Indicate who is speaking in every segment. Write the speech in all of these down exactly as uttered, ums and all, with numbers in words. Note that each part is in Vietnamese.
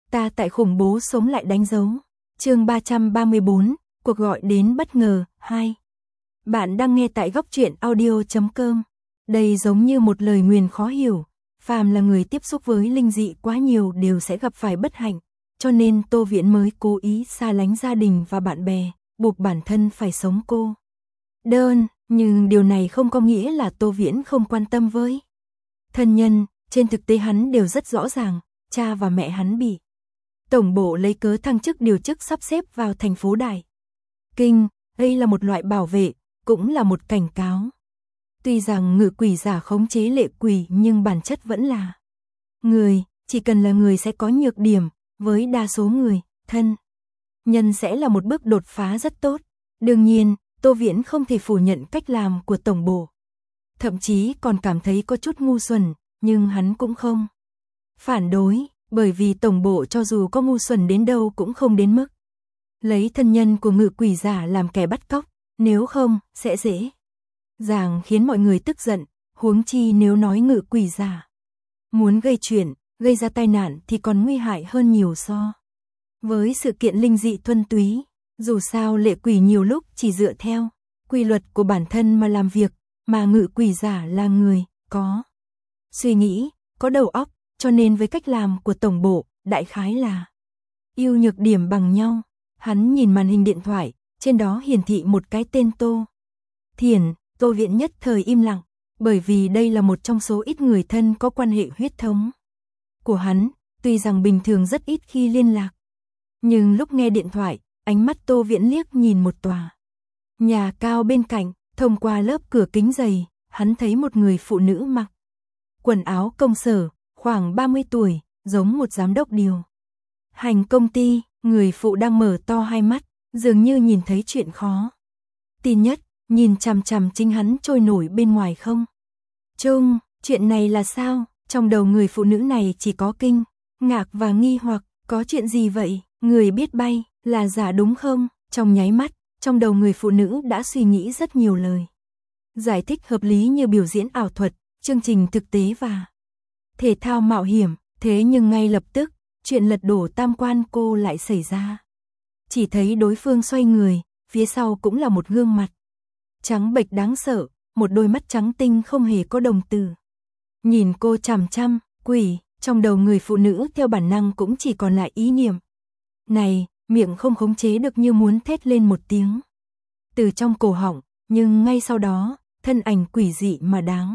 Speaker 1: ta tại khủng bố sống lại đánh dấu. Chương ba trăm ba mươi bốn, cuộc gọi đến bất ngờ, hai. Bạn đang nghe tại góc truyện audio chấm com. Đây giống như một lời nguyền khó hiểu, phàm là người tiếp xúc với linh dị quá nhiều đều sẽ gặp phải bất hạnh, cho nên Tô Viễn mới cố ý xa lánh gia đình và bạn bè, buộc bản thân phải sống cô đơn, nhưng điều này không có nghĩa là Tô Viễn không quan tâm với thân nhân, trên thực tế hắn đều rất rõ ràng, cha và mẹ hắn bị tổng bộ lấy cớ thăng chức điều chức sắp xếp vào thành phố Đại Kinh, đây là một loại bảo vệ, cũng là một cảnh cáo. Tuy rằng ngự quỷ giả khống chế lệ quỷ nhưng bản chất vẫn là người, chỉ cần là người sẽ có nhược điểm, với đa số người, thân nhân sẽ là một bước đột phá rất tốt. Đương nhiên, Tô Viễn không thể phủ nhận cách làm của tổng bộ. Thậm chí còn cảm thấy có chút ngu xuẩn, nhưng hắn cũng không phản đối, bởi vì tổng bộ cho dù có ngu xuẩn đến đâu cũng không đến mức lấy thân nhân của ngự quỷ giả làm kẻ bắt cóc, nếu không, sẽ dễ dàng khiến mọi người tức giận, huống chi nếu nói ngự quỷ giả muốn gây chuyện, gây ra tai nạn thì còn nguy hại hơn nhiều so với sự kiện linh dị thuần túy. Dù sao lệ quỷ nhiều lúc chỉ dựa theo quy luật của bản thân mà làm việc, mà ngự quỷ giả là người có suy nghĩ, có đầu óc, cho nên với cách làm của tổng bộ, đại khái là ưu nhược điểm bằng nhau. Hắn nhìn màn hình điện thoại, trên đó hiển thị một cái tên Tô Thiển. Tô Viễn nhất thời im lặng, bởi vì đây là một trong số ít người thân có quan hệ huyết thống của hắn, tuy rằng bình thường rất ít khi liên lạc. Nhưng lúc nghe điện thoại, ánh mắt Tô Viễn liếc nhìn một tòa nhà cao bên cạnh, thông qua lớp cửa kính dày, hắn thấy một người phụ nữ mặc quần áo công sở, khoảng ba mươi tuổi, giống một giám đốc điều hành công ty. Người phụ đang mở to hai mắt, dường như nhìn thấy chuyện khó tin nhất, nhìn chằm chằm chính hắn trôi nổi bên ngoài không trung. Chuyện này là sao? Trong đầu người phụ nữ này chỉ có kinh ngạc và nghi hoặc. Có chuyện gì vậy? Người biết bay là giả đúng không? Trong nháy mắt, trong đầu người phụ nữ đã suy nghĩ rất nhiều lời giải thích hợp lý như biểu diễn ảo thuật, chương trình thực tế và thể thao mạo hiểm. Thế nhưng ngay lập tức, chuyện lật đổ tam quan cô lại xảy ra. Chỉ thấy đối phương xoay người, phía sau cũng là một gương mặt trắng bệch đáng sợ, một đôi mắt trắng tinh không hề có đồng tử nhìn cô chằm chằm. Quỷ. Trong đầu người phụ nữ theo bản năng cũng chỉ còn lại ý niệm này, miệng không khống chế được như muốn thét lên một tiếng từ trong cổ họng, nhưng ngay sau đó, thân ảnh quỷ dị mà đáng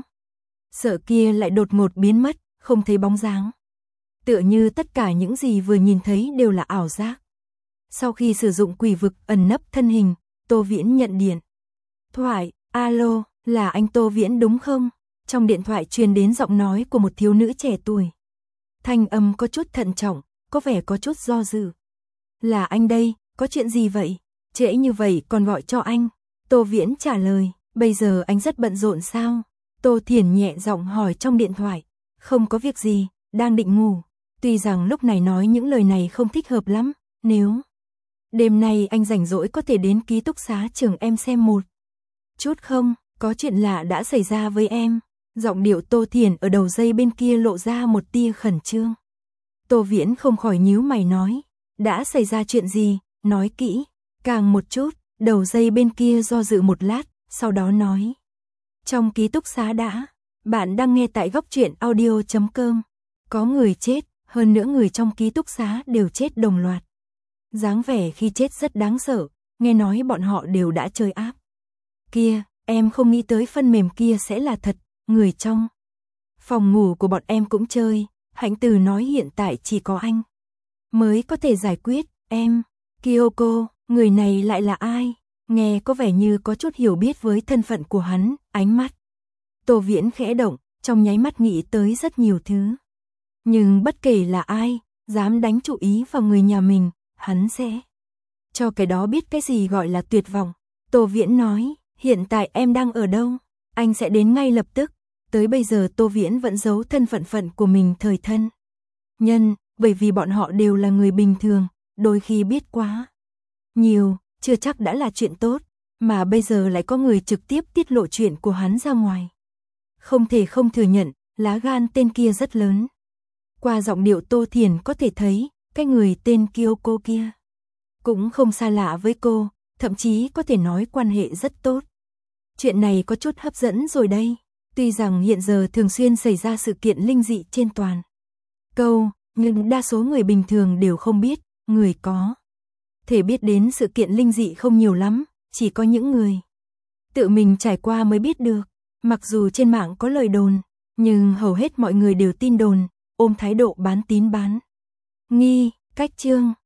Speaker 1: sợ kia lại đột ngột biến mất, không thấy bóng dáng. Tựa như tất cả những gì vừa nhìn thấy đều là ảo giác. Sau khi sử dụng quỷ vực ẩn nấp thân hình, Tô Viễn nhận điện thoại. Alo, là anh Tô Viễn đúng không? Trong điện thoại truyền đến giọng nói của một thiếu nữ trẻ tuổi. Thanh âm có chút thận trọng, có vẻ có chút do dự. Là anh đây, có chuyện gì vậy? Trễ như vậy còn gọi cho anh. Tô Viễn trả lời, bây giờ anh rất bận rộn sao? Tô Thiển nhẹ giọng hỏi trong điện thoại. Không có việc gì, đang định ngủ. Tuy rằng lúc này nói những lời này không thích hợp lắm, nếu đêm nay anh rảnh rỗi có thể đến ký túc xá trường em xem một chút không? Có chuyện lạ đã xảy ra với em. Giọng điệu Tô Thiển ở đầu dây bên kia lộ ra một tia khẩn trương. Tô Viễn không khỏi nhíu mày nói, đã xảy ra chuyện gì, nói kỹ, càng một chút. Đầu dây bên kia do dự một lát, sau đó nói, trong ký túc xá đã. Bạn đang nghe tại góc truyện audio chấm com. Có người chết, hơn nữa người trong ký túc xá đều chết đồng loạt. Dáng vẻ khi chết rất đáng sợ, nghe nói bọn họ đều đã chơi áp. Kia, em không nghĩ tới phân mềm kia sẽ là thật, người trong phòng ngủ của bọn em cũng chơi. Hạnh Từ nói hiện tại chỉ có anh mới có thể giải quyết. Em, Kyoko, người này lại là ai? Nghe có vẻ như có chút hiểu biết với thân phận của hắn. Ánh mắt Tô Viễn khẽ động, trong nháy mắt nghĩ tới rất nhiều thứ. Nhưng bất kể là ai, dám đánh chủ ý vào người nhà mình, hắn sẽ cho cái đó biết cái gì gọi là tuyệt vọng. Tô Viễn nói, hiện tại em đang ở đâu? Anh sẽ đến ngay lập tức. Tới bây giờ Tô Viễn vẫn giấu thân phận phận của mình thời thân nhân, bởi vì bọn họ đều là người bình thường, đôi khi biết quá nhiều, chưa chắc đã là chuyện tốt, mà bây giờ lại có người trực tiếp tiết lộ chuyện của hắn ra ngoài. Không thể không thừa nhận, lá gan tên kia rất lớn. Qua giọng điệu Tô Thiển có thể thấy, Cái người tên Kyoko kia cũng không xa lạ với cô, thậm chí có thể nói quan hệ rất tốt. Chuyện này có chút hấp dẫn rồi đây. Tuy rằng hiện giờ thường xuyên xảy ra sự kiện linh dị trên toàn cầu, nhưng đa số người bình thường đều không biết, người có thể biết đến sự kiện linh dị không nhiều lắm, chỉ có những người tự mình trải qua mới biết được. Mặc dù trên mạng có lời đồn, nhưng hầu hết mọi người đều tin đồn, ôm thái độ bán tín bán nghi. Cách chương